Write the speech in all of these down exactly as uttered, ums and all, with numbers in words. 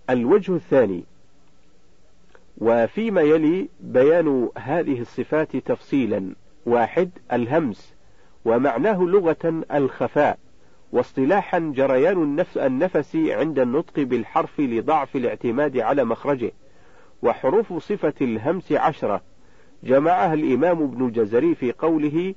الوجه الثاني، وفيما يلي بيان هذه الصفات تفصيلا. واحد، الهمس، ومعناه لغة الخفاء، واصطلاحا جريان النفس عند النطق بالحرف لضعف الاعتماد على مخرجه. وحروف صفة الهمس عشرة، جمعها الإمام ابن الجزري في قوله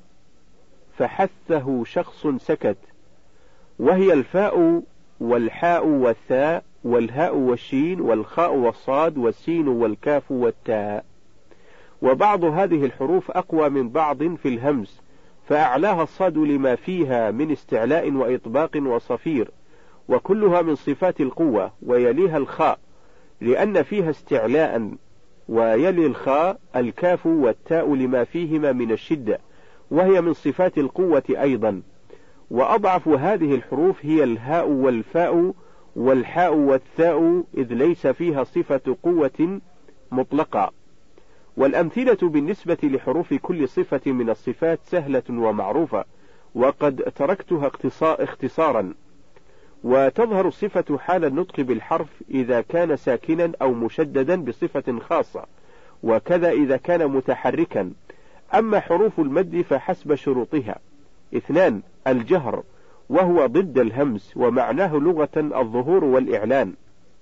فحثه شخص سكت، وهي الفاء والحاء والثاء والهاء والشين والخاء والصاد والسين والكاف والتاء. وبعض هذه الحروف أقوى من بعض في الهمس، فأعلاها الصاد لما فيها من استعلاء وإطباق وصفير، وكلها من صفات القوة، ويليها الخاء لأن فيها استعلاء، ويلي الخاء الكاف والتاء لما فيهما من الشدة، وهي من صفات القوة أيضا. وأضعف هذه الحروف هي الهاء والفاء والحاء والثاء، إذ ليس فيها صفة قوة مطلقة. والأمثلة بالنسبة لحروف كل صفة من الصفات سهلة ومعروفة، وقد تركتها اختصارا. وتظهر الصفة حال النطق بالحرف إذا كان ساكنا أو مشددا بصفة خاصة، وكذا إذا كان متحركا. أما حروف المد فحسب شروطها. اثنان، الجهر، وهو ضد الهمس، ومعناه لغة الظهور والإعلان،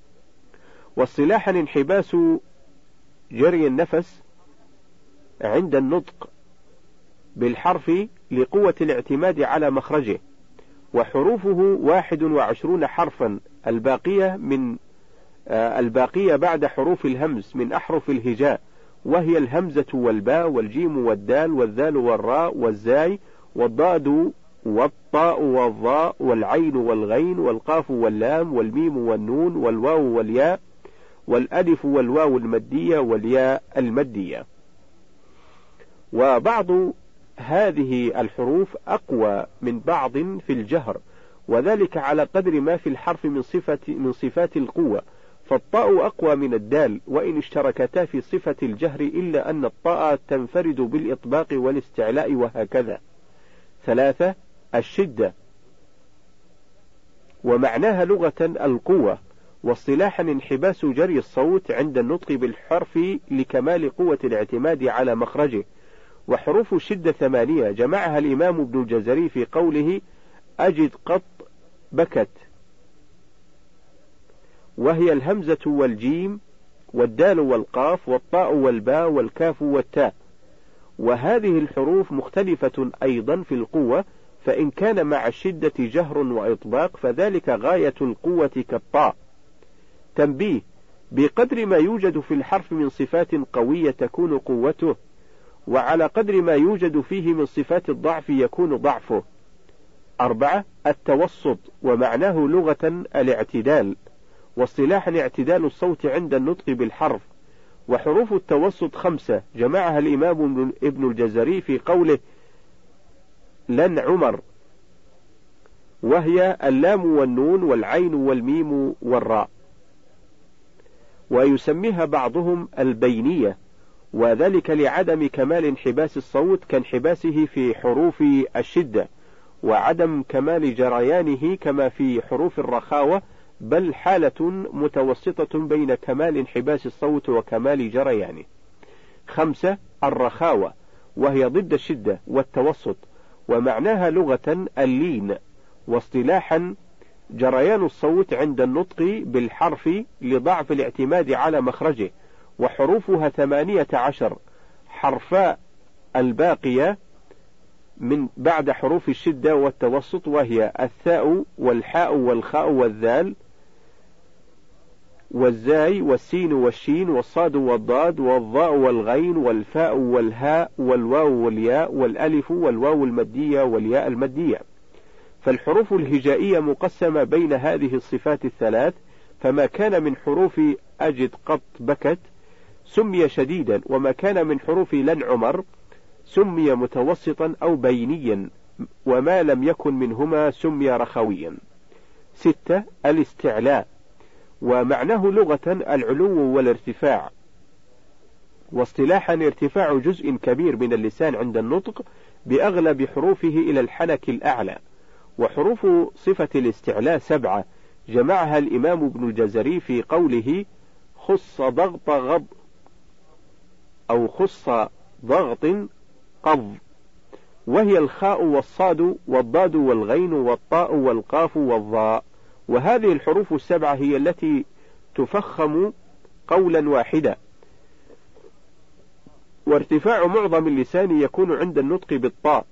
واصطلاحا انحباس جري النفس عند النطق بالحرف لقوة الاعتماد على مخرجه. وحروفه واحد وعشرون حرفا، الباقية من آه الباقية بعد حروف الهمس من أحرف الهجاء، وهي الهمزة والباء والجيم والدال والذال والراء والزاي والضاد والطاء والظاء والعين والغين والقاف واللام والميم والنون والواو والياء والألف والواو المدية والياء المدية. وبعض هذه الحروف أقوى من بعض في الجهر، وذلك على قدر ما في الحرف من صفة من صفات القوة. فالطاء أقوى من الدال وإن اشتركتا في صفة الجهر، إلا أن الطاء تنفرد بالإطباق والاستعلاء وهكذا. ثلاثة، الشدة، ومعناها لغة القوة، واصطلاحا انحباس جري الصوت عند النطق بالحرف لكمال قوة الاعتماد على مخرجه. وحروف الشدة ثمانية، جمعها الإمام ابن الجزري في قوله أجد قط بكت، وهي الهمزة والجيم والدال والقاف والطاء والباء والكاف والتاء. وهذه الحروف مختلفة أيضا في القوة، فإن كان مع الشدة جهر وإطباق فذلك غاية القوة كالطاء. تنبيه: بقدر ما يوجد في الحرف من صفات قوية تكون قوته، وعلى قدر ما يوجد فيه من صفات الضعف يكون ضعفه. أربعة، التوسط، ومعناه لغة الاعتدال، واصطلاحا اعتدال الصوت عند النطق بالحرف. وحروف التوسط خمسة، جمعها الإمام ابن الجزري في قوله لن عمر، وهي اللام والنون والعين والميم والراء. ويسميها بعضهم البينية، وذلك لعدم كمال انحباس الصوت كانحباسه في حروف الشدة، وعدم كمال جريانه كما في حروف الرخاوة، بل حالة متوسطة بين كمال انحباس الصوت وكمال جريانه. خمسة، الرخاوة، وهي ضد الشدة والتوسط، ومعناها لغة اللين، واصطلاحا جريان الصوت عند النطق بالحرف لضعف الاعتماد على مخرجه. وحروفها ثمانية عشر حرفاء الباقية من بعد حروف الشدة والتوسط، وهي الثاء والحاء والخاء والذال والزاي والسين والشين والصاد والضاد والضاء والغين والفاء والهاء والواو والياء والألف والواو المدية والياء المدية. فالحروف الهجائية مقسمة بين هذه الصفات الثلاث، فما كان من حروف أجد قط بكت سمي شديدا، وما كان من حروف لن عمر سمي متوسطا أو بينيا، وما لم يكن منهما سمي رخويا. ستة، الاستعلاء، ومعناه لغة العلو والارتفاع، واصطلاحا ارتفاع جزء كبير من اللسان عند النطق بأغلب حروفه إلى الحنك الأعلى. وحروف صفة الاستعلاء سبعة، جمعها الإمام ابن الجزري في قوله خص ضغط غض أو خص ضغط قض، وهي الخاء والصاد والضاد والغين والطاء والقاف والظاء. وهذه الحروف السبعة هي التي تفخم قولا واحدا، وارتفاع معظم اللسان يكون عند النطق بالطاء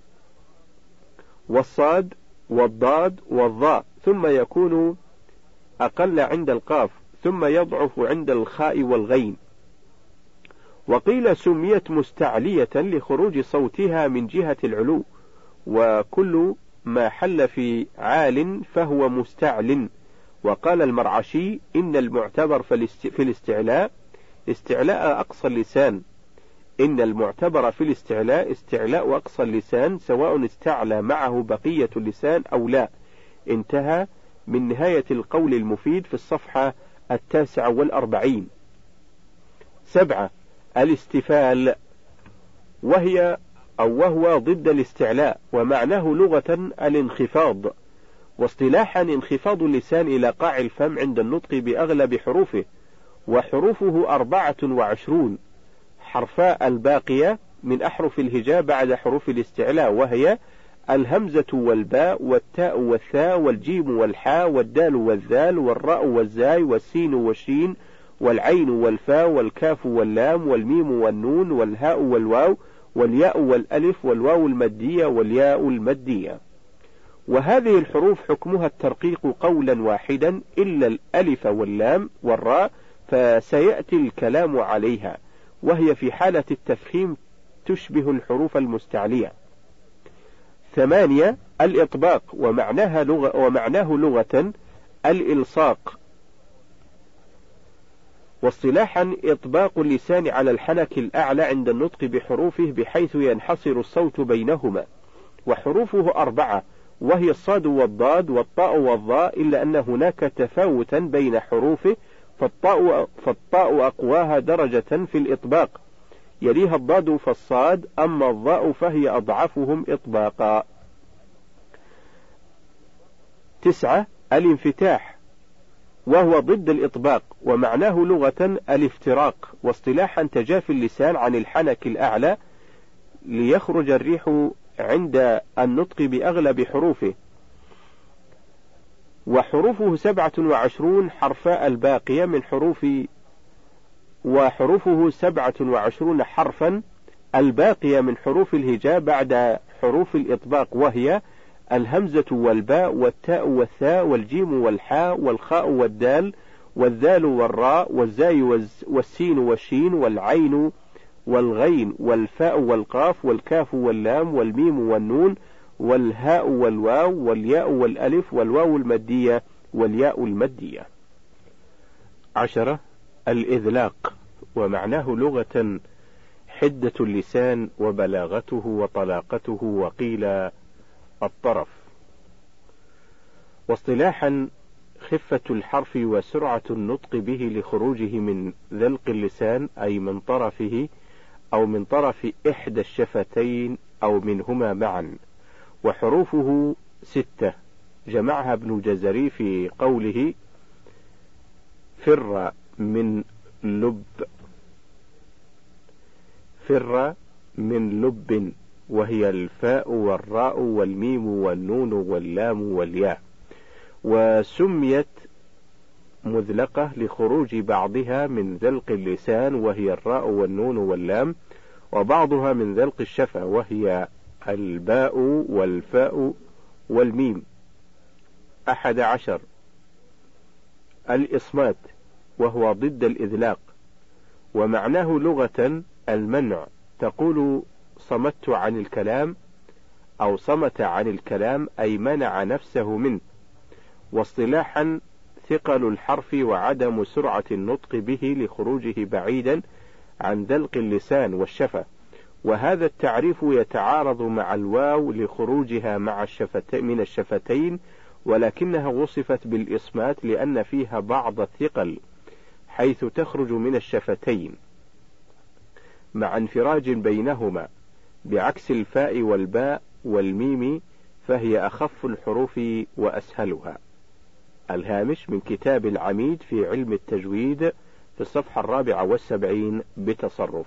والصاد والضاد والظاء، ثم يكون أقل عند القاف، ثم يضعف عند الخاء والغين. وقيل سميت مستعلية لخروج صوتها من جهة العلو، وكل ما حل في عال فهو مستعل. وقال المرعشي إن المعتبر في الاستعلاء استعلاء أقصى اللسان، إن المعتبر في الاستعلاء استعلاء أقصى اللسان سواء استعلى معه بقية اللسان أو لا. انتهى من نهاية القول المفيد في الصفحة التاسعة والأربعين. سبعة الاستفال، وهي أو وهو ضد الاستعلاء، ومعناه لغة الانخفاض، واصطلاحا انخفاض اللسان إلى قاع الفم عند النطق بأغلب حروفه. وحروفه أربعة وعشرون حرفاء الباقية من أحرف الهجاء بعد حروف الاستعلاء، وهي الهمزة والباء والتاء والثاء والجيم والحاء والدال والذال والراء والزاي والسين والشين والعين والفاء والكاف واللام والميم والنون والهاء والواو والياء والألف والواو المادية والياء المادية. وهذه الحروف حكمها الترقيق قولا واحدا إلا الألف واللام والراء، فسيأتي الكلام عليها، وهي في حالة التفخيم تشبه الحروف المستعلية. ثمانية الإطباق، ومعناها لغة ومعناه لغة الإلصاق، واصطلاحا إطباق اللسان على الحنك الأعلى عند النطق بحروفه بحيث ينحصر الصوت بينهما. وحروفه أربعة، وهي الصاد والضاد والطاء والظاء، إلا أن هناك تفاوتا بين حروفه، فالطاء, فالطاء أقواها درجة في الإطباق، يليها الضاد فالصاد، أما الظاء فهي أضعفهم إطباقا. تسعة الانفتاح، وهو ضد الإطباق، ومعناه لغة الافتراق، واصطلاحا تجافي اللسان عن الحنك الأعلى ليخرج الريح عند النطق بأغلب حروفه. وحروفه سبعة وعشرون حرفاء الباقية من حروف وحروفه سبعة وعشرون حرفا الباقية من حروف الهجاء بعد حروف الإطباق، وهي الهمزة والباء والتاء والثاء والجيم والحاء والخاء والدال والذال والراء والزاي والسين والشين والعين والغين والفاء والقاف والكاف واللام والميم والنون والهاء والواو والياء والألف والواو المادية والياء المادية. عشرة الإذلاق، ومعناه لغة حدة اللسان وبلاغته وطلاقته، وقيل الطرف. واصطلاحا خفة الحرف وسرعة النطق به لخروجه من ذلق اللسان، أي من طرفه أو من طرف إحدى الشفتين أو منهما معا. وحروفه ستة، جمعها ابن الجزري في قوله فر من لب، فر من لب، وهي الفاء والراء والميم والنون واللام والياء. وسميت مذلقة لخروج بعضها من ذلق اللسان، وهي الراء والنون واللام، وبعضها من ذلق الشفة، وهي الباء والفاء والميم. أحد عشر الإصمات، وهو ضد الإذلاق، ومعناه لغة المنع، تقول صمت عن الكلام أو صمت عن الكلام، أي منع نفسه منه. واصطلاحا ثقل الحرف وعدم سرعة النطق به لخروجه بعيدا عن ذلق اللسان والشفة. وهذا التعريف يتعارض مع الواو لخروجها مع الشفتين من الشفتين، ولكنها وصفت بالإصمات لأن فيها بعض الثقل حيث تخرج من الشفتين مع انفراج بينهما، بعكس الفاء والباء والميم، فهي أخف الحروف وأسهلها. الهامش من كتاب العميد في علم التجويد في الصفحة الرابعة والسبعين بتصرف.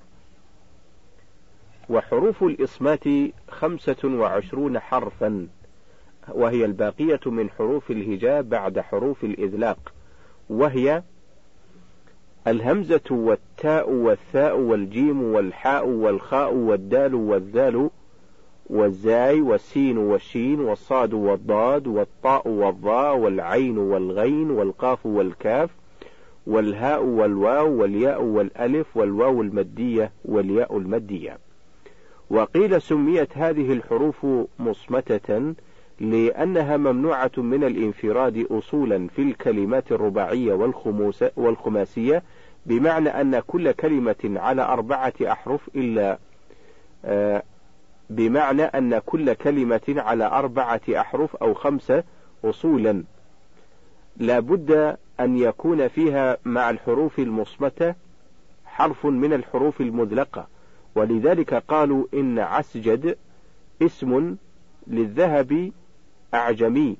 وحروف الإصمات خمسة وعشرون حرفا، وهي الباقية من حروف الهجاء بعد حروف الإذلاق، وهي الهمزة والتاء والثاء والجيم والحاء والخاء والدال والذال والزاي والسين والشين والصاد والضاد والطاء والضاء والعين والغين والقاف والكاف والهاء والواو والياء والألف والواو المدية والياء المدية. وقيل سميت هذه الحروف مصمتة لأنها ممنوعة من الانفراد أصولا في الكلمات الرباعية والخماسية، بمعنى أن كل كلمة على أربعة أحرف إلا آه بمعنى أن كل كلمة على أربعة أحرف أو خمسة أصولا لا بد أن يكون فيها مع الحروف المصمتة حرف من الحروف المذلقة، ولذلك قالوا إن عسجد اسم للذهب أعجمي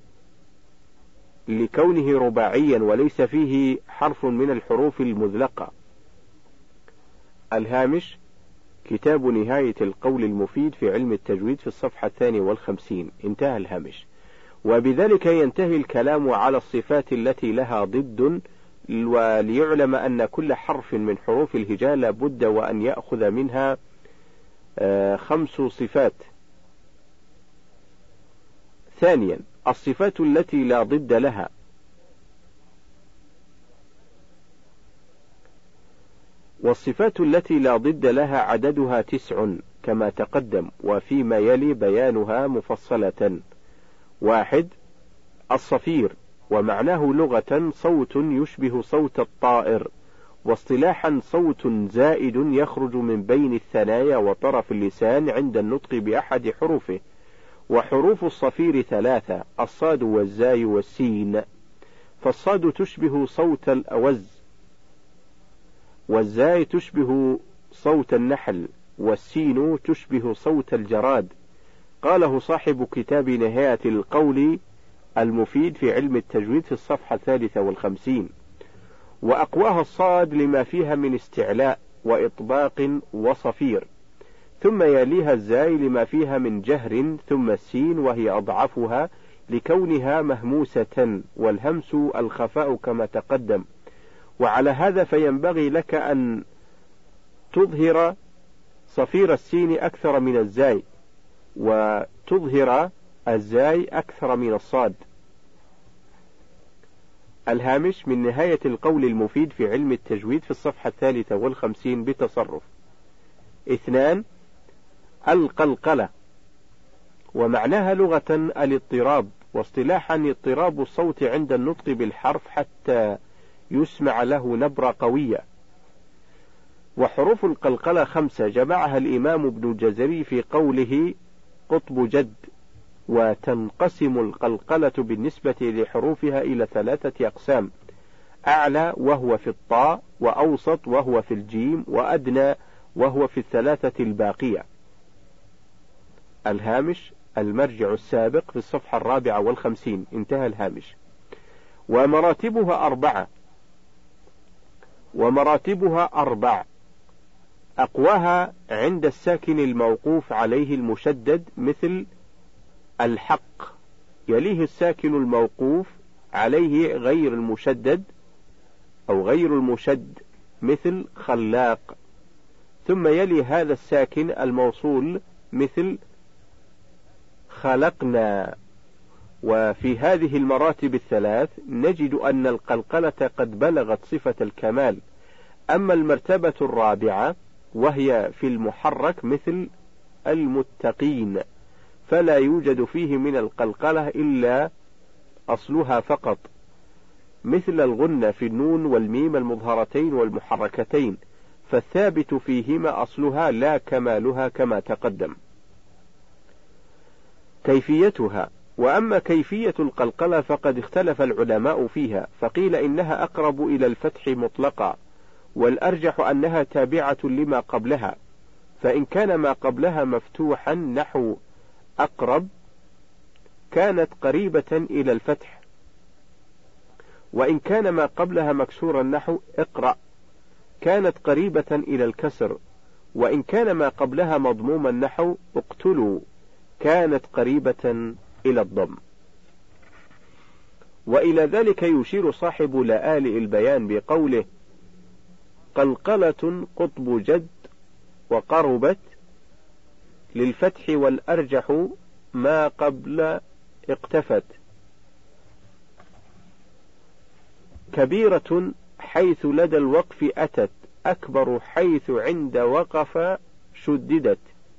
لكونه رباعيا وليس فيه حرف من الحروف المذلقة. الهامش كتاب نهاية القول المفيد في علم التجويد في الصفحة الثانية والخمسين، انتهى الهامش. وبذلك ينتهي الكلام على الصفات التي لها ضد، وليعلم أن كل حرف من حروف الهجاء لا بد وأن يأخذ منها خمس صفات. ثانيا الصفات التي لا ضد لها، والصفات التي لا ضد لها عددها تسع كما تقدم، وفيما يلي بيانها مفصلة. واحد الصفير، ومعناه لغة صوت يشبه صوت الطائر، واصطلاحا صوت زائد يخرج من بين الثنايا وطرف اللسان عند النطق بأحد حروفه. وحروف الصفير ثلاثة: الصاد والزاي والسين، فالصاد تشبه صوت الأوز، والزاي تشبه صوت النحل، والسين تشبه صوت الجراد. قاله صاحب كتاب نهاية القول المفيد في علم التجويد في الصفحة الثالثة والخمسين. وأقواها الصاد لما فيها من استعلاء وإطباق وصفير، ثم يليها الزاي لما فيها من جهر، ثم السين وهي أضعفها لكونها مهموسة، والهمس الخفاء كما تقدم. وعلى هذا فينبغي لك أن تظهر صفير السين أكثر من الزاي، وتظهر الزاي أكثر من الصاد. الهامش من نهاية القول المفيد في علم التجويد في الصفحة الثالثة والخمسين بتصرف. اثنان القلقلة، ومعناها لغة الاضطراب، واصطلاحا اضطراب الصوت عند النطق بالحرف حتى يسمع له نبرة قوية. وحروف القلقلة خمسة جمعها الإمام ابن الجزري في قوله قطب جد. وتنقسم القلقلة بالنسبة لحروفها إلى ثلاثة أقسام: أعلى وهو في الطاء، وأوسط وهو في الجيم، وأدنى وهو في الثلاثة الباقية. الهامش المرجع السابق في الصفحة الرابعة والخمسين، انتهى الهامش. ومراتبها أربعة ومراتبها أربع أقواها عند الساكن الموقوف عليه المشدد مثل الحق، يليه الساكن الموقوف عليه غير المشدد أو غير المشد مثل خلاق، ثم يلي هذا الساكن الموصول مثل خلقنا. وفي هذه المراتب الثلاث نجد أن القلقلة قد بلغت صفة الكمال. أما المرتبة الرابعة وهي في المحرك مثل المتقين، فلا يوجد فيه من القلقلة إلا أصلها فقط، مثل الغنة في النون والميم المظهرتين والمحركتين، فالثابت فيهما أصلها لا كمالها كما تقدم. كيفيتها: وأما كيفية القلقلة فقد اختلف العلماء فيها، فقيل إنها أقرب إلى الفتح مطلقا، والأرجح أنها تابعة لما قبلها، فإن كان ما قبلها مفتوحا نحو أقرب كانت قريبة إلى الفتح، وإن كان ما قبلها مكسورا نحو اقرأ كانت قريبة إلى الكسر، وإن كان ما قبلها مضموما نحو اقتلوا كانت قريبة إلى الضم. وإلى ذلك يشير صاحب لآلئ البيان بقوله قلقلة قطب جد وقربت للفتح والأرجح ما قبل اقتفت، كبيرة حيث لدى الوقف أتت أكبر حيث عند وقف شددت،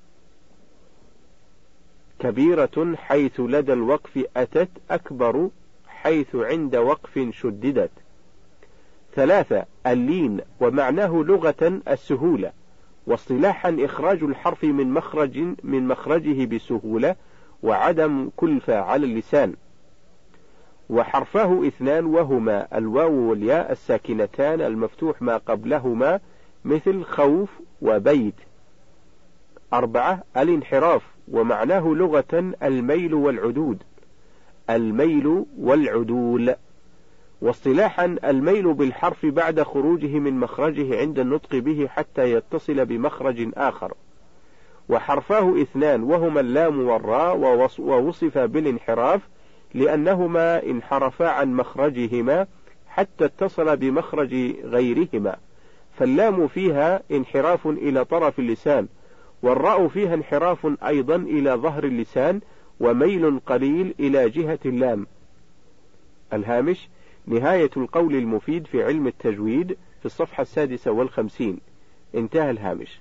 كبيرة حيث لدى الوقف أتت أكبر حيث عند وقف شددت. ثلاثة اللين، ومعناه لغة السهولة، واصطلاحا إخراج الحرف من مخرج من مخرجه بسهولة وعدم كلفة على اللسان. وحرفاه اثنان وهما الواو والياء الساكنتان المفتوح ما قبلهما مثل خوف وبيت. أربعة الانحراف، ومعناه لغة الميل والعدود الميل والعدول، واصطلاحا الميل بالحرف بعد خروجه من مخرجه عند النطق به حتى يتصل بمخرج آخر. وحرفاه اثنان وهما اللام والراء، ووصف بالانحراف لأنهما انحرفا عن مخرجهما حتى اتصل بمخرج غيرهما، فاللام فيها انحراف إلى طرف اللسان، والراء فيها انحراف أيضا إلى ظهر اللسان، وميل قليل إلى جهة اللام. الهامش نهاية القول المفيد في علم التجويد في الصفحة السادسة والخمسين، انتهى الهامش.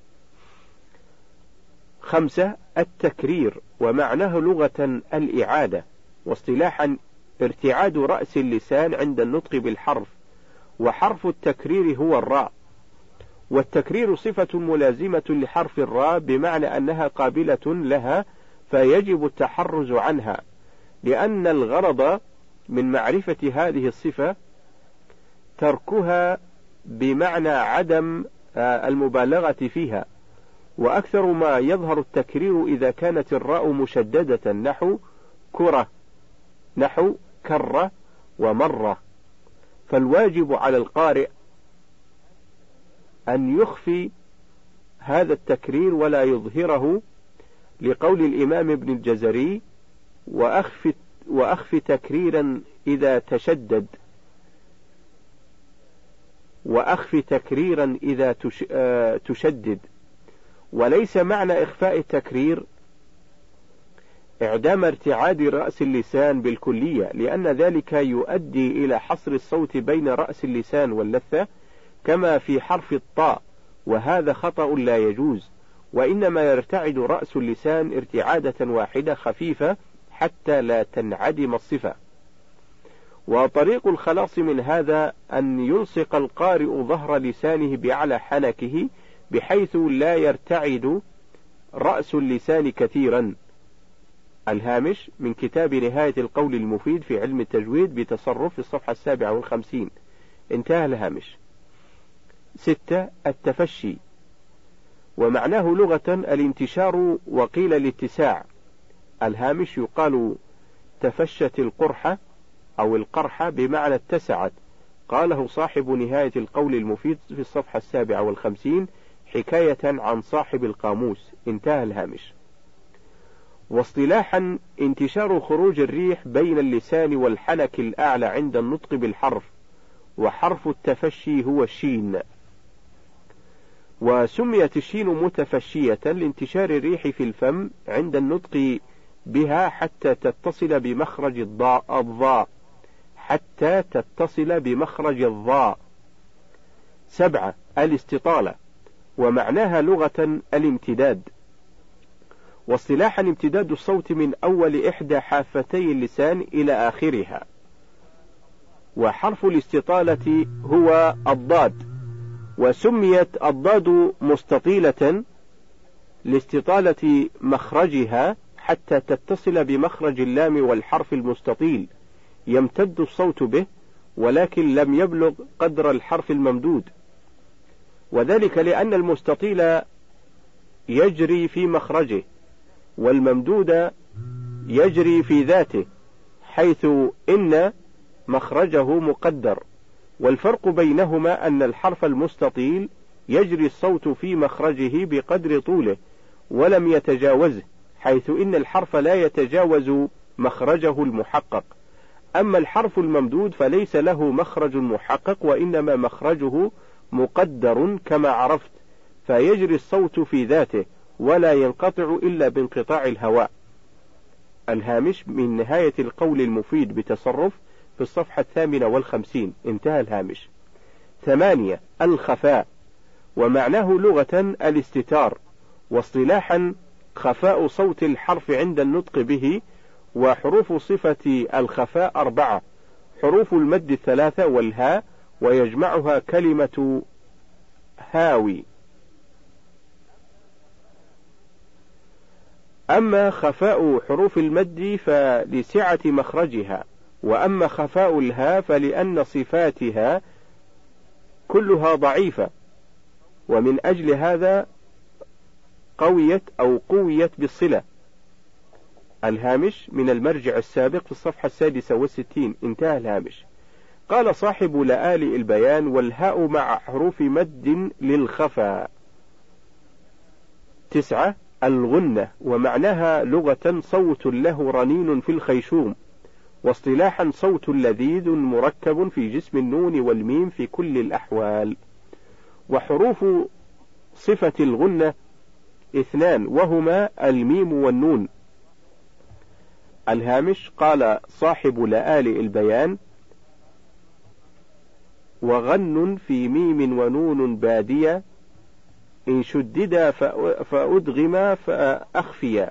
خمسة التكرير، ومعناه لغة الإعادة، واصطلاحا ارتعاد رأس اللسان عند النطق بالحرف، وحرف التكرير هو الراء، والتكرير صفة ملازمة لحرف الراء بمعنى أنها قابلة لها فيجب التحرز عنها، لأن الغرض من معرفة هذه الصفة تركها بمعنى عدم المبالغة فيها. وأكثر ما يظهر التكرير إذا كانت الراء مشددة نحو كرة نحو كرة ومرة، فالواجب على القارئ أن يخفي هذا التكرير ولا يظهره، لقول الإمام ابن الجزري وأخف, وأخف تكريرا إذا تشدد وأخف تكريرا إذا تش تشدد. وليس معنى إخفاء التكرير إعدام ارتعاد رأس اللسان بالكلية، لأن ذلك يؤدي إلى حصر الصوت بين رأس اللسان واللثة كما في حرف الطاء، وهذا خطأ لا يجوز، وإنما يرتعد رأس اللسان ارتعادة واحدة خفيفة حتى لا تنعدم الصفة. وطريق الخلاص من هذا أن يلصق القارئ ظهر لسانه بأعلى حنكه بحيث لا يرتعد رأس اللسان كثيرا. الهامش من كتاب نهاية القول المفيد في علم التجويد بتصرف في الصفحة السابعة والخمسين، انتهى الهامش. ستة التفشي، ومعناه لغة الانتشار وقيل الاتساع. الهامش يقال تفشت القرحة أو القرحة بمعنى اتسعت، قاله صاحب نهاية القول المفيد في الصفحة السابعة والخمسين حكاية عن صاحب القاموس، انتهى الهامش. واصطلاحا انتشار خروج الريح بين اللسان والحنك الأعلى عند النطق بالحرف، وحرف التفشي هو الشين. وسميت الشين متفشية لانتشار الريح في الفم عند النطق بها حتى تتصل بمخرج الضاء الضاء حتى تتصل بمخرج الضاء. سبعة الاستطالة، ومعناها لغة الامتداد، واصطلاحا امتداد الصوت من أول إحدى حافتي اللسان إلى آخرها. وحرف الاستطالة هو الضاد، وسميت الضاد مستطيلة لاستطالة مخرجها حتى تتصل بمخرج اللام والحرف المستطيل يمتد الصوت به، ولكن لم يبلغ قدر الحرف الممدود، وذلك لأن المستطيل يجري في مخرجه والممدود يجري في ذاته، حيث إن مخرجه مقدر، والفرق بينهما أن الحرف المستطيل يجري الصوت في مخرجه بقدر طوله ولم يتجاوزه، حيث إن الحرف لا يتجاوز مخرجه المحقق. أما الحرف الممدود فليس له مخرج محقق، وإنما مخرجه مقدر كما عرفت، فيجري الصوت في ذاته ولا ينقطع إلا بانقطاع الهواء. الهامش من نهاية القول المفيد بتصرف في الصفحة الثامنة والخمسين، انتهى الهامش. ثمانية. الخفاء، ومعناه لغة الاستتار، واصطلاحا خفاء صوت الحرف عند النطق به. وحروف صفة الخفاء أربعة: حروف المد الثلاثة والهاء، ويجمعها كلمة هاوي. أما خفاء حروف المد فلسعة مخرجها، وأما خفاء الهاء فلأن صفاتها كلها ضعيفة، ومن أجل هذا قويت أو قويت بالصلة. الهامش من المرجع السابق في الصفحة السادسة والستين، انتهى الهامش. قال صاحب لآلئ البيان: والهاء مع حروف مد للخفا. تسعة. الغنة، ومعناها لغة صوت له رنين في الخيشوم، واصطلاحا صوت لذيذ مركب في جسم النون والميم في كل الأحوال. وحروف صفة الغنة اثنان، وهما الميم والنون. الهامش. قال صاحب لآلئ البيان: وغن في ميم ونون بادية، إن شددا فأدغما فأخفيا،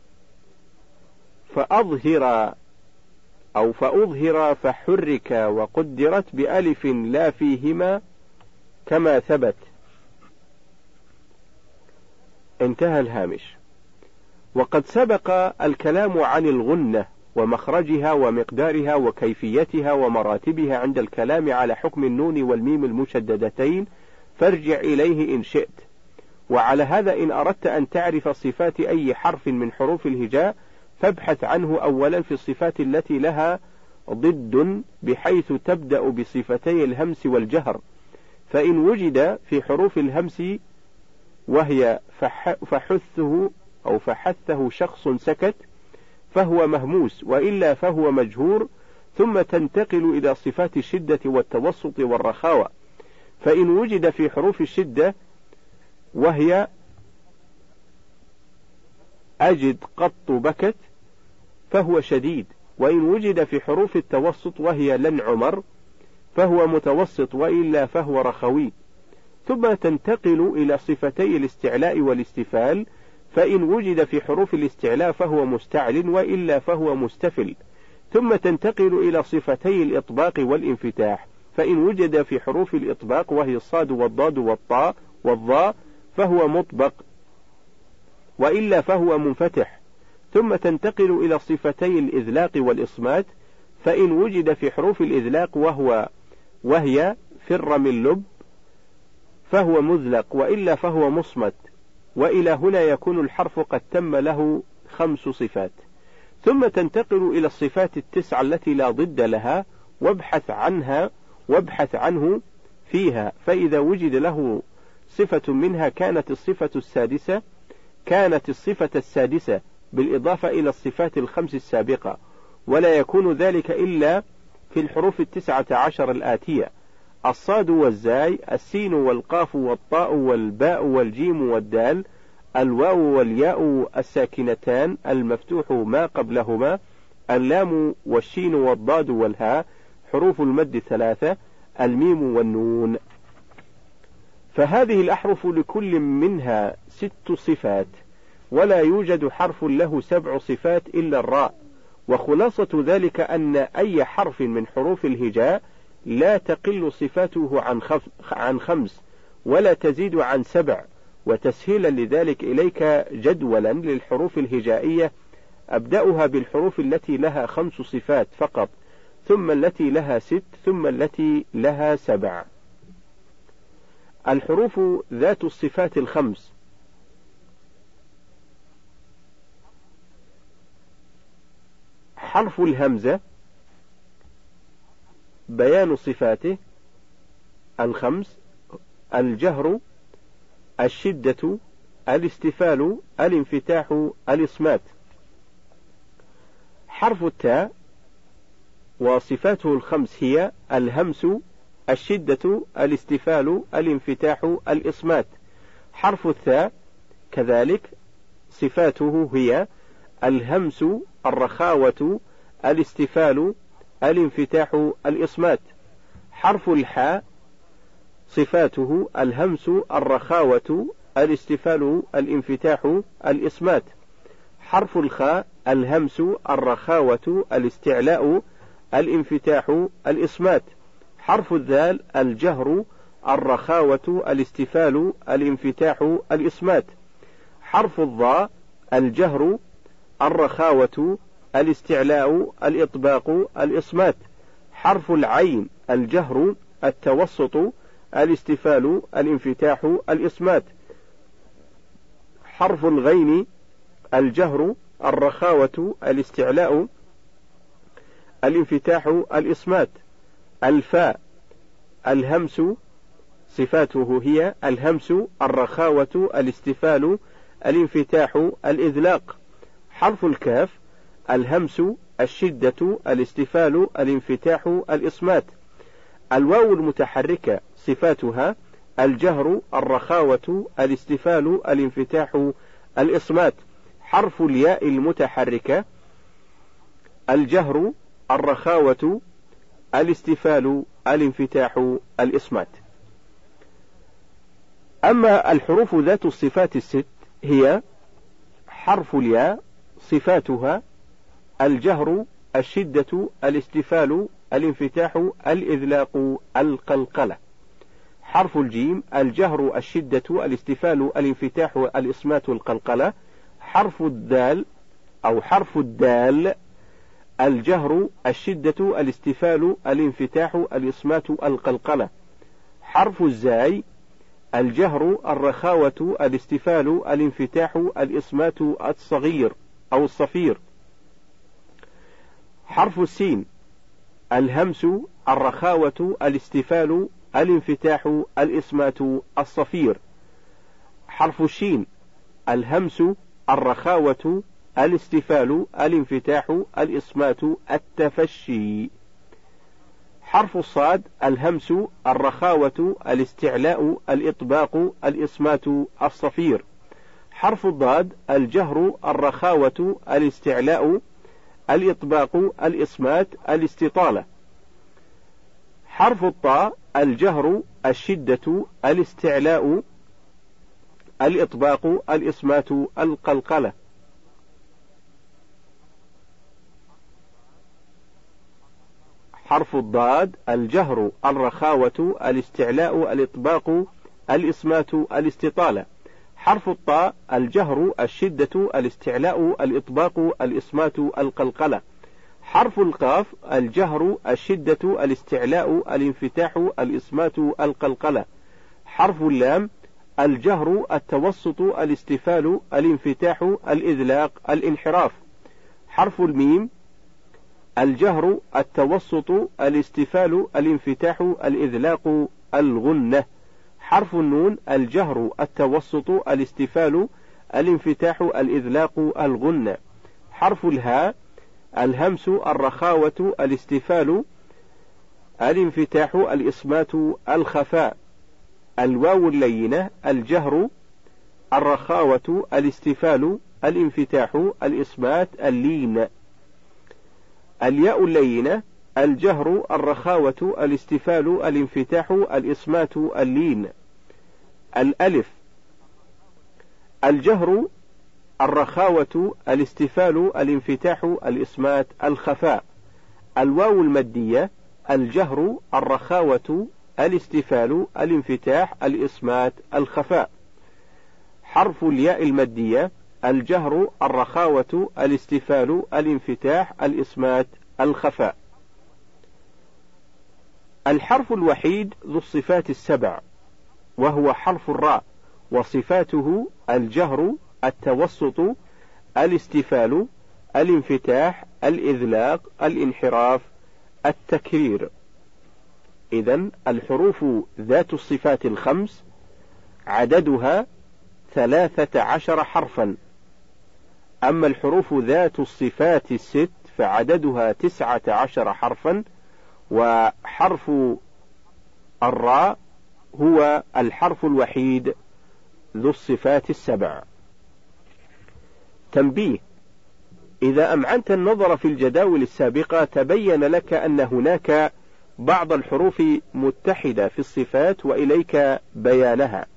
فأظهر أو فأظهر فحرك، وقدرت بألف لا فيهما كما ثبت، انتهى الهامش. وقد سبق الكلام عن الغنة ومخرجها ومقدارها وكيفيتها ومراتبها عند الكلام على حكم النون والميم المشددتين، فارجع إليه إن شئت. وعلى هذا إن أردت أن تعرف صفات أي حرف من حروف الهجاء فابحث عنه أولا في الصفات التي لها ضد، بحيث تبدأ بصفتي الهمس والجهر. فإن وجد في حروف الهمس وهي فحثه أو فحثه شخص سكت فهو مهموس، وإلا فهو مجهور. ثم تنتقل إلى صفات الشدة والتوسط والرخاوة. فإن وجد في حروف الشدة وهي أجد قط بكت فهو شديد، وإن وجد في حروف التوسط وهي لن عمر فهو متوسط، وإلا فهو رخوي. ثم تنتقل إلى صفتي الاستعلاء والاستفال. فإن وجد في حروف الاستعلاء فهو مستعل، وإلا فهو مستفل. ثم تنتقل إلى صفتي الإطباق والانفتاح. فإن وجد في حروف الإطباق وهي الصاد والضاد والطاء والضاء فهو مطبق، وإلا فهو منفتح. ثم تنتقل إلى صفتي الإذلاق والإصمات. فإن وجد في حروف الإذلاق وهو وهي فر من لب فهو مذلق، وإلا فهو مصمت. وإلى هنا يكون الحرف قد تم له خمس صفات. ثم تنتقل إلى الصفات التسعة التي لا ضد لها، وابحث عنها وابحث عنه فيها. فإذا وجد له صفة منها كانت الصفة السادسة كانت الصفة السادسة بالإضافة إلى الصفات الخمس السابقة، ولا يكون ذلك إلا في الحروف التسعة عشر الآتية: الصاد والزاي، السين والقاف والطاء والباء والجيم والدال، الواو والياء الساكنتان المفتوح ما قبلهما، اللام والشين والضاد والهاء، حروف المد الثلاثة، الميم والنون. فهذه الأحرف لكل منها ست صفات، ولا يوجد حرف له سبع صفات إلا الراء. وخلاصة ذلك أن أي حرف من حروف الهجاء لا تقل صفاته عن, عن خمس ولا تزيد عن سبع. وتسهيلا لذلك إليك جدولا للحروف الهجائية أبدأها بالحروف التي لها خمس صفات فقط، ثم التي لها ست، ثم التي لها سبع. الحروف ذات الصفات الخمس: حرف الهمزة، بيان صفاته الخمس: الجهر، الشدة، الاستفال، الانفتاح، الإصمات. حرف التاء وصفاته الخمس هي الهمس، الشدة، الاستفال، الانفتاح، الإصمات. حرف الثاء كذلك صفاته هي الهمس، الرخاوة، الاستفال، الانفتاح، الإصمات. حرف الحاء صفاته الهمس، الرخاوة، الاستفال، الانفتاح، الإصمات. حرف الخاء الهمس، الرخاوة، الاستعلاء، الانفتاح، الإصمات. حرف الذال الجهر، الرخاوة، الاستفال، الانفتاح، الإصمات. حرف الضاء الجهر، الرخاوة، الاستعلاء، الإطباق، الإصمات. حرف العين الجهر، التوسط، الاستفال، الانفتاح، الإصمات. حرف الغين الجهر، الرخاوة، الاستعلاء، الانفتاح، الإصمات. الفاء الهمس صفاته هي الهمس، الرخاوة، الاستفال، الانفتاح، الإذلاق. حرف الكاف الهمس، الشدة، الاستفال، الانفتاح، الإصمات. الواو المتحركة صفاتها الجهر، الرخاوة، الاستفال، الانفتاح، الإصمات. حرف الياء المتحركة الجهر، الرخاوة، الاستفال، الانفتاح، الإصمات. أما الحروف ذات الصفات الست هي حرف الياء صفاتها الجهر، الشدة، الاستفال، الانفتاح، الإذلاق، القلقلة. حرف الجيم الجهر، الشدة، الاستفال، الانفتاح، الإصمات، القلقلة. حرف الدال أو حرف الدال الجهر، الشدة، الاستفال، الانفتاح، الإصمات، القلقلة. حرف الزاي الجهر، الرخاوة، الاستفال، الانفتاح، الإصمات، الصغير أو الصفير. حرف السين الهمس، الرخاوة، الاستفال، الانفتاح، الإصمات، الصفير. حرف الشين الهمس، الرخاوة، الاستفال، الانفتاح، الإصمات، التفشي. حرف الصاد الهمس، الرخاوة، الاستعلاء، الإطباق، الإصمات، الصفير. حرف الضاد الجهر، الرخاوة، الاستعلاء، الإطباق، الإصمات، الاستطالة. حرف الطاء الجهر، الشدة، الاستعلاء، الإطباق، الإصمات، القلقلة. حرف الضاد الجهر، الرخاوة، الاستعلاء، الإطباق، الإصمات، الاستطالة. حرف الطاء الجهر، الشدة، الاستعلاء، الإطباق، الإصمات، القلقلة. حرف القاف الجهر، الشدة، الاستعلاء، الانفتاح، الإصمات، القلقلة. حرف اللام الجهر، التوسط، الاستفال، الانفتاح، الإذلاق، الانحراف. حرف الميم الجهر، التوسط، الاستفال، الانفتاح، الإذلاق، الغنة. حرف النون الجهر، التوسط، الاستفال، الانفتاح، الإذلاق، الغنة. حرف الهاء الهمس، الرخاوة، الاستفال، الانفتاح، الإصمات، الخفاء. الواو اللينة الجهر، الرخاوة، الاستفال، الانفتاح، الإصمات، اللين. الياء اللينة الجهر، الرخاوة، الاستفال، الانفتاح، الإصمات، اللين. الألف الجهر، الرخاوة، الاستفال، الانفتاح، الإصمات، الخفاء. الواو المادية الجهر، الرخاوة، الاستفال، الانفتاح، الإصمات، الخفاء. حرف الياء المادية الجهر، الرخاوة، الاستفال، الانفتاح، الإصمات، الخفاء. الحرف الوحيد ذو الصفات السبع وهو حرف الراء، وصفاته الجهر، التوسط، الاستفال، الانفتاح، الإذلاق، الانحراف، التكرير. إذن الحروف ذات الصفات الخمس عددها ثلاثة عشر حرفا، أما الحروف ذات الصفات الست فعددها تسعة عشر حرفا، وحرف الراء هو الحرف الوحيد ذو الصفات السبع. تنبيه: إذا أمعنت النظر في الجداول السابقة تبين لك أن هناك بعض الحروف متحدة في الصفات وإليك بيانها.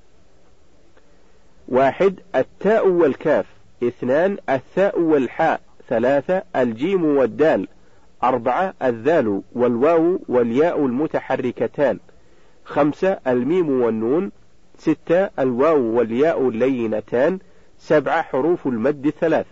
واحد: التاء والكاف. اثنان: الثاء والحاء. ثلاثة: الجيم والدال. أربعة: الذال والواو والياء المتحركتان. خمسة: الميم والنون. ستة: الواو والياء اللينتان. سبعة: حروف المد الثلاثة.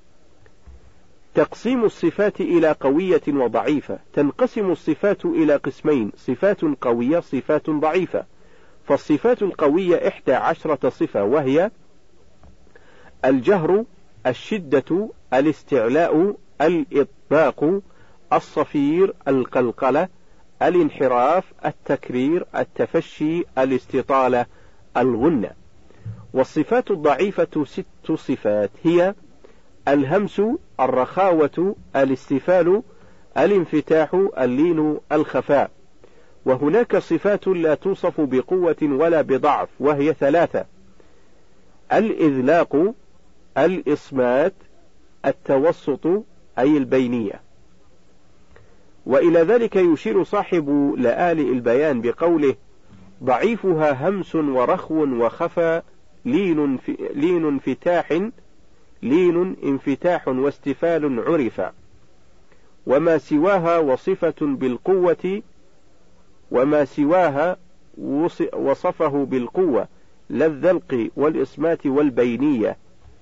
تقسيم الصفات إلى قوية وضعيفة. تنقسم الصفات إلى قسمين: صفات قوية، صفات ضعيفة. فالصفات القوية إحدى عشرة صفة، وهي: الجهر، الشدة، الاستعلاء، الإطباق، الصفير، القلقلة، الانحراف، التكرير، التفشي، الاستطالة، الغنة. والصفات الضعيفة ست صفات، هي: الهمس، الرخاوة، الاستفال، الانفتاح، اللين، الخفاء. وهناك صفات لا توصف بقوة ولا بضعف، وهي ثلاثة: الإذلاق، الإصمات، التوسط أي البينية. وإلى ذلك يشير صاحب لآل البيان بقوله: ضعيفها همس ورخو وخفى، لين, في لين انفتاح لين انفتاح واستفال عرفا، وما سواها وصفة بالقوة وما سواها وصفه بالقوة للذلق والإصمات والبينية.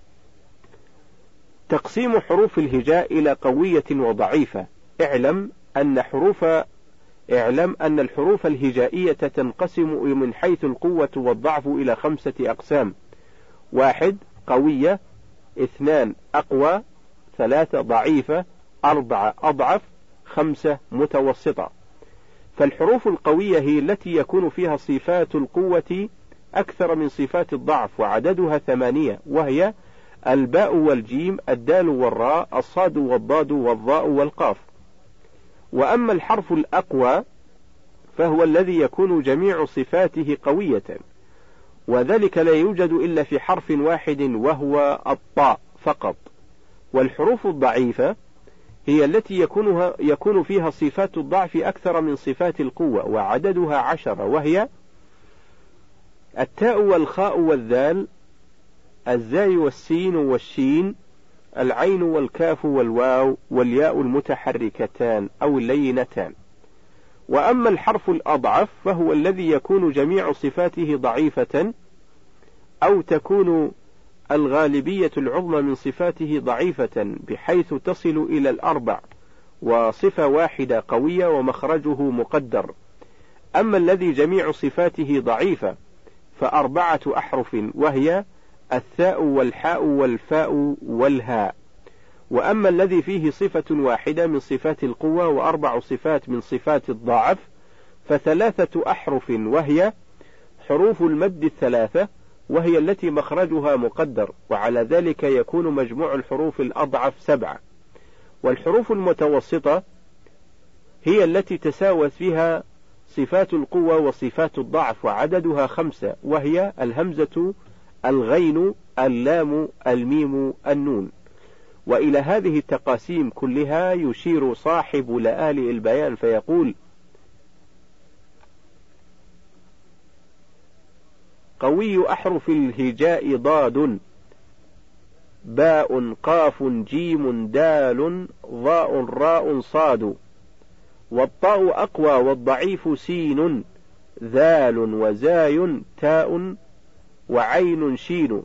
تقسيم حروف الهجاء إلى قوية وضعيفة. اعلم أن حروف اعلم أن الحروف الهجائية تنقسم من حيث القوة والضعف إلى خمسة أقسام: واحد: قوية. اثنان: أقوى. ثلاثة: ضعيفة. أربعة: أضعف. خمسة: متوسطة. فالحروف القوية هي التي يكون فيها صفات القوة أكثر من صفات الضعف، وعددها ثمانية، وهي: الباء والجيم، الدال والراء، الصاد والضاد والضاء والقاف. وأما الحرف الأقوى فهو الذي يكون جميع صفاته قوية، وذلك لا يوجد إلا في حرف واحد وهو الطاء فقط. والحروف الضعيفة هي التي يكونها يكون فيها صفات الضعف أكثر من صفات القوة، وعددها عشرة، وهي: التاء والخاء والذال، الزاي والسين والشين، العين والكاف والواو والياء المتحركتان أو اللينتان. وأما الحرف الأضعف فهو الذي يكون جميع صفاته ضعيفة، أو تكون الغالبية العظمى من صفاته ضعيفة بحيث تصل إلى الأربع، وصفة واحدة قوية ومخرجه مقدر. أما الذي جميع صفاته ضعيفة فأربعة أحرف، وهي: الثاء والحاء والفاء والهاء. وأما الذي فيه صفة واحدة من صفات القوة وأربع صفات من صفات الضعف فثلاثة أحرف، وهي: حروف المد الثلاثة، وهي التي مخرجها مقدر، وعلى ذلك يكون مجموع الحروف الأضعف سبعة. والحروف المتوسطة هي التي تساوت فيها صفات القوة وصفات الضعف، وعددها خمسة، وهي: الهمزة، الغين، اللام، الميم، النون. وإلى هذه التقاسيم كلها يشير صاحب لآل البيان فيقول: قوي أحرف الهجاء ضاد، باء، قاف، جيم، دال، ضاء، راء، صاد. والطاء أقوى والضعيف سين، ذال وزاي، تاء وعين، شين.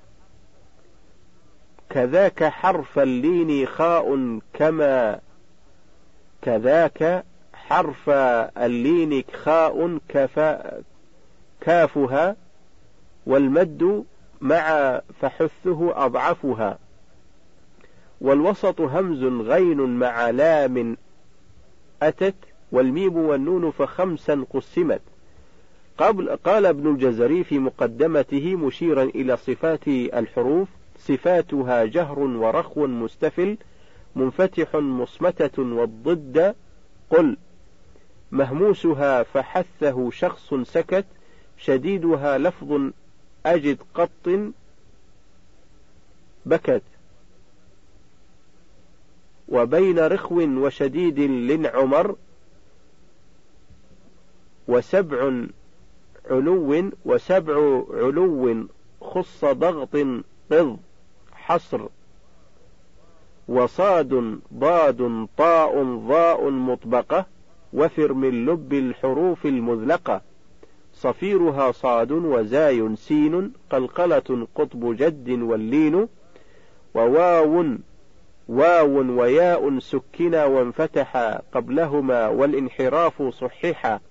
كذاك حرف اللين خاء كما كذاك حرف اللين خاء كفا كافها، والمد مع فحثه أضعفها. والوسط همز غين مع لام أتت والميم والنون فخمسا قسمت. قبل قال ابن الجزري في مقدمته مشيرا إلى صفات الحروف: صفاتها جهر ورخو مستفل منفتح مصمتة، والضد قل. مهموسها فحثه شخص سكت، شديدها لفظ أجد قط بكت. وبين رخو وشديد لنعمر، وسبع علو وسبع علو خص ضغط قض حصر. وصاد ضاد طاء ضاء مطبقة، وفر من لب الحروف المذلقة. صفيرها صاد وزاي سين، قلقلة قطب جد واللين. وواو واو وياء سكنا وانفتح قبلهما، والانحراف صححا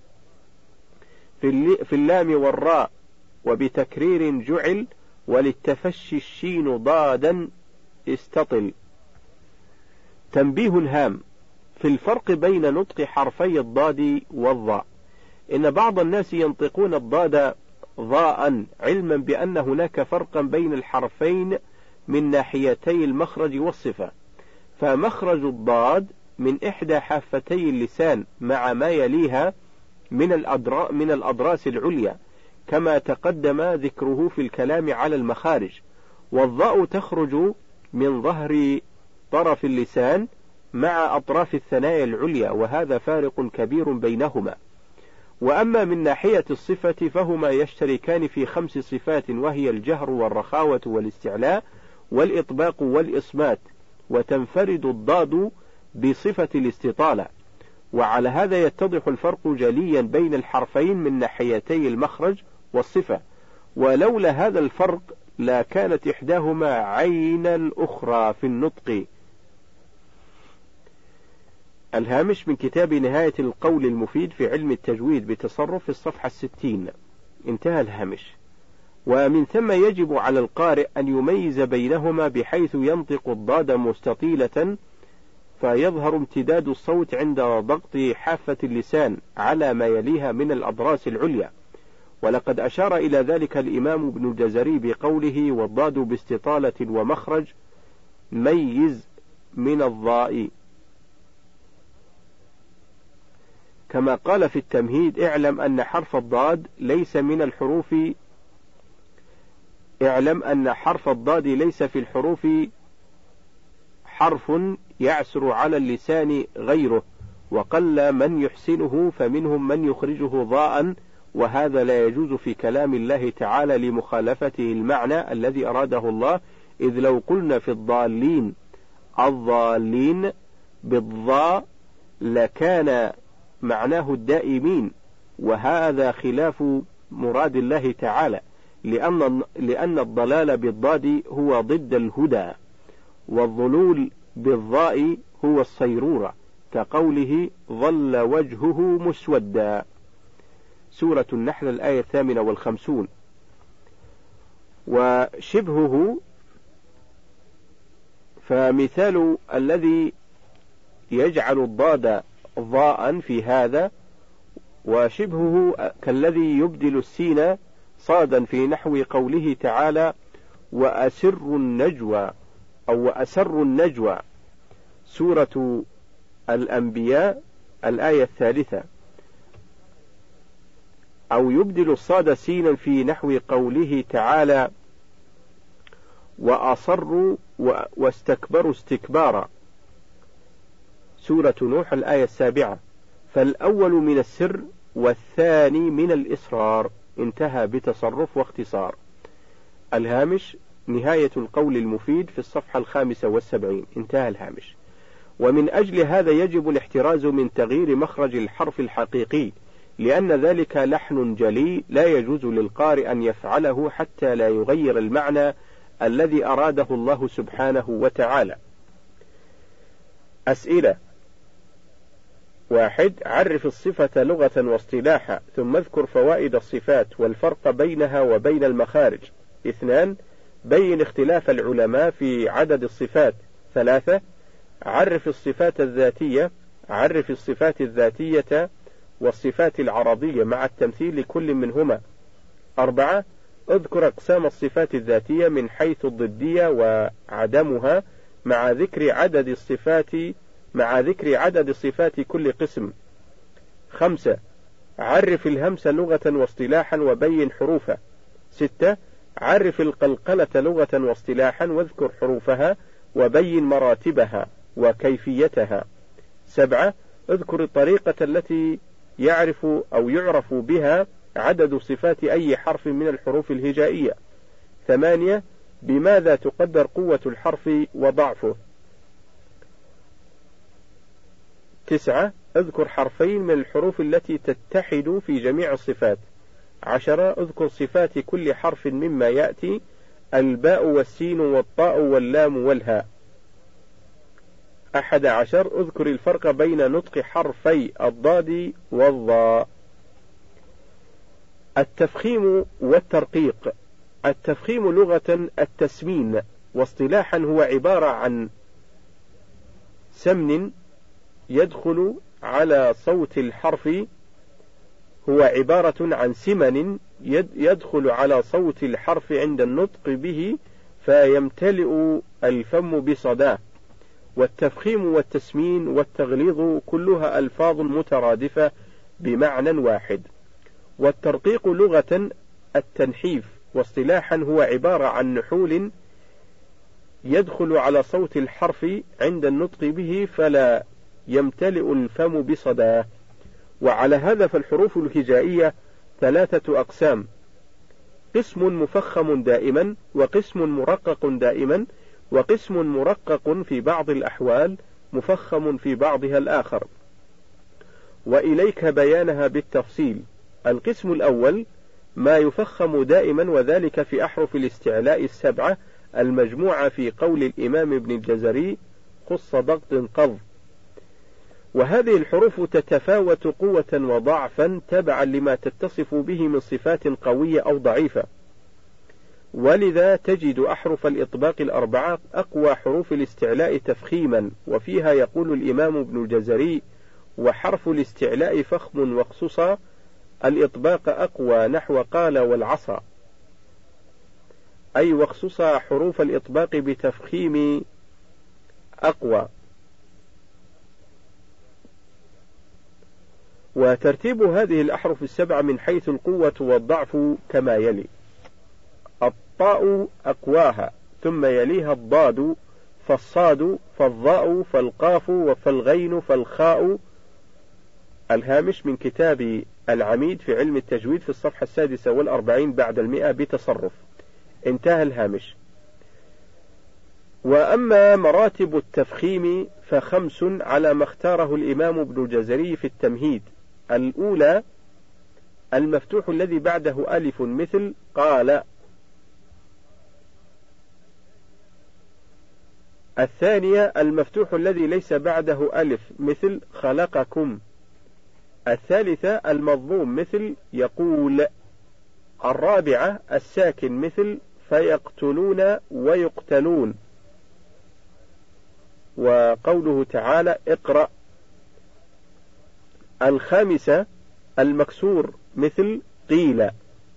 في اللام والراء، وبتكرير جعل، وللتفشي الشين ضادا استطل. تنبيه هام في الفرق بين نطق حرفي الضاد والضاء. إن بعض الناس ينطقون الضاد ضاء، علما بأن هناك فرقا بين الحرفين من ناحيتي المخرج والصفة. فمخرج الضاد من إحدى حافتي اللسان مع ما يليها من الأدرا من الأضراس العليا، كما تقدم ذكره في الكلام على المخارج. والضاء تخرج من ظهر طرف اللسان مع أطراف الثنايا العليا، وهذا فارق كبير بينهما. وأما من ناحية الصفة فهما يشتركان في خمس صفات، وهي الجهر والرخاوة والاستعلاء والإطباق والإصمات، وتنفرد الضاد بصفة الاستطالة. وعلى هذا يتضح الفرق جليا بين الحرفين من ناحيتي المخرج والصفة، ولولا هذا الفرق لا كانت إحداهما عين الأخرى في النطق. الهامش من كتاب نهاية القول المفيد في علم التجويد بتصرف في الصفحة الستين. انتهى الهامش. ومن ثم يجب على القارئ أن يميز بينهما، بحيث ينطق الضاد مستطيلة فيظهر امتداد الصوت عند ضغط حافة اللسان على ما يليها من الأضراس العليا. ولقد أشار إلى ذلك الإمام ابن الجزري بقوله: والضاد باستطالة ومخرج ميز من الضاء. كما قال في التمهيد: اعلم أن حرف الضاد ليس من الحروف اعلم أن حرف الضاد ليس في الحروف حرف يعسر على اللسان غيره، وقل من يحسنه، فمنهم من يخرجه ضاء، وهذا لا يجوز في كلام الله تعالى لمخالفته المعنى الذي أراده الله، إذ لو قلنا في الضالين الضالين بالضاء لكان معناه الدائمين، وهذا خلاف مراد الله تعالى، لأن لأن الضلال بالضاد هو ضد الهدى، والضلول بالضاء هو الصيرورة، كقوله: ظل وجهه مسودا. سورة النحل الآية الثامنة والخمسون. وشبهه، فمثال الذي يجعل الضاد ضاء في هذا، وشبهه كالذي يبدل السين صادا في نحو قوله تعالى: وأسر النجوى أو وأسر النجوى. سورة الأنبياء الآية الثالثة. أو يبدل الصاد سينا في نحو قوله تعالى: وأصروا واستكبروا استكبارا. سورة نوح الآية السابعة. فالأول من السر والثاني من الإصرار. انتهى بتصرف واختصار. الهامش نهاية القول المفيد في الصفحة الخامسة والسبعين. انتهى الهامش. ومن أجل هذا يجب الاحتراز من تغيير مخرج الحرف الحقيقي، لأن ذلك لحن جلي لا يجوز للقارئ أن يفعله حتى لا يغير المعنى الذي أراده الله سبحانه وتعالى. أسئلة: واحد. عرف الصفة لغة واصطلاحا، ثم اذكر فوائد الصفات والفرق بينها وبين المخارج. اثنان. بين اختلاف العلماء في عدد الصفات. ثلاثة. عرف الصفات الذاتية عرف الصفات الذاتية والصفات العرضية مع التمثيل لكل منهما. أربعة اذكر أقسام الصفات الذاتية من حيث الضدية وعدمها مع ذكر عدد الصفات مع ذكر عدد صفات كل قسم. خمسة عرف الهمس لغة واصطلاحا وبين حروفه. ستة عرف القلقلة لغة واصطلاحا واذكر حروفها وبين مراتبها وكيفيتها. سبعة اذكر الطريقة التي يعرف أو يعرف بها عدد صفات أي حرف من الحروف الهجائية. ثمانية بماذا تقدر قوة الحرف وضعفه. تسعة اذكر حرفين من الحروف التي تتحد في جميع الصفات. عشرة اذكر صفات كل حرف مما يأتي: الباء والسين والطاء واللام والهاء. أحد عشر اذكر الفرق بين نطق حرفي الضاد والضاء. التفخيم والترقيق. التفخيم لغة التسمين، واصطلاحا هو عبارة عن سمن يدخل على صوت الحرف هو عبارة عن سمن يدخل على صوت الحرف عند النطق به فيمتلئ الفم بصداه. والتفخيم والتسمين والتغليظ كلها ألفاظ مترادفة بمعنى واحد. والترقيق لغة التنحيف، واصطلاحا هو عبارة عن نحول يدخل على صوت الحرف عند النطق به فلا يمتلئ الفم بصداه. وعلى هذا فالحروف الهجائية ثلاثة أقسام: قسم مفخم دائما، وقسم مرقق دائما، وقسم مرقق في بعض الأحوال مفخم في بعضها الآخر. وإليك بيانها بالتفصيل. القسم الأول ما يفخم دائما، وذلك في أحرف الاستعلاء السبعة المجموعة في قول الإمام ابن الجزري: خص ضغط قض. وهذه الحروف تتفاوت قوة وضعفا تبعا لما تتصف به من صفات قوية أو ضعيفة، ولذا تجد أحرف الإطباق الأربعة أقوى حروف الاستعلاء تفخيما. وفيها يقول الإمام ابن الجزري: وحرف الاستعلاء فخم واخصصا، الإطباق أقوى نحو قال والعصا، أي واخصصا حروف الإطباق بتفخيم أقوى. وترتيب هذه الأحرف السبعة من حيث القوة والضعف كما يلي: الطاء أقواها، ثم يليها الضاد، فالصاد، فالظاء، فالقاف، فالغين، فالخاء. الهامش من كتاب العميد في علم التجويد في الصفحة السادسة والأربعين بعد المئة بتصرف. انتهى الهامش. وأما مراتب التفخيم فخمس على ما اختاره الإمام ابن الجزري في التمهيد: الأولى المفتوح الذي بعده ألف مثل قال. الثانية المفتوح الذي ليس بعده ألف مثل خلقكم. الثالثة المضموم مثل يقول. الرابعة الساكن مثل فيقتلون ويقتلون، وقوله تعالى اقرأ. الخامسة المكسور مثل قيل.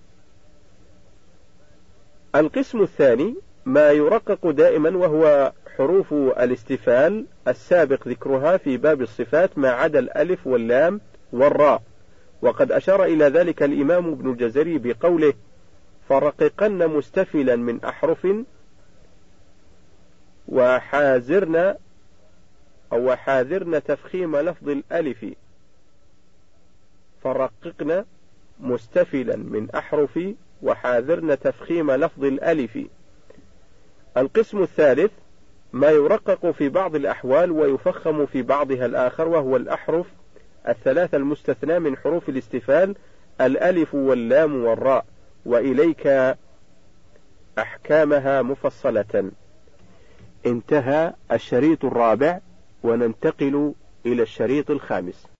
القسم الثاني ما يرقق دائما، وهو حروف الاستفال السابق ذكرها في باب الصفات ما عدا الألف واللام والراء. وقد أشار إلى ذلك الإمام ابن الجزري بقوله: فرققن مستفلا من أحرف وحاذرن أو وحاذرن تفخيم لفظ الألف. فرققن مستفلا من أحرف وحاذرن تفخيم لفظ الألف. القسم الثالث ما يرقق في بعض الأحوال ويفخم في بعضها الآخر، وهو الأحرف الثلاثة المستثنى من حروف الاستفال: الألف واللام والراء. وإليك أحكامها مفصلة. انتهى الشريط الرابع، وننتقل إلى الشريط الخامس.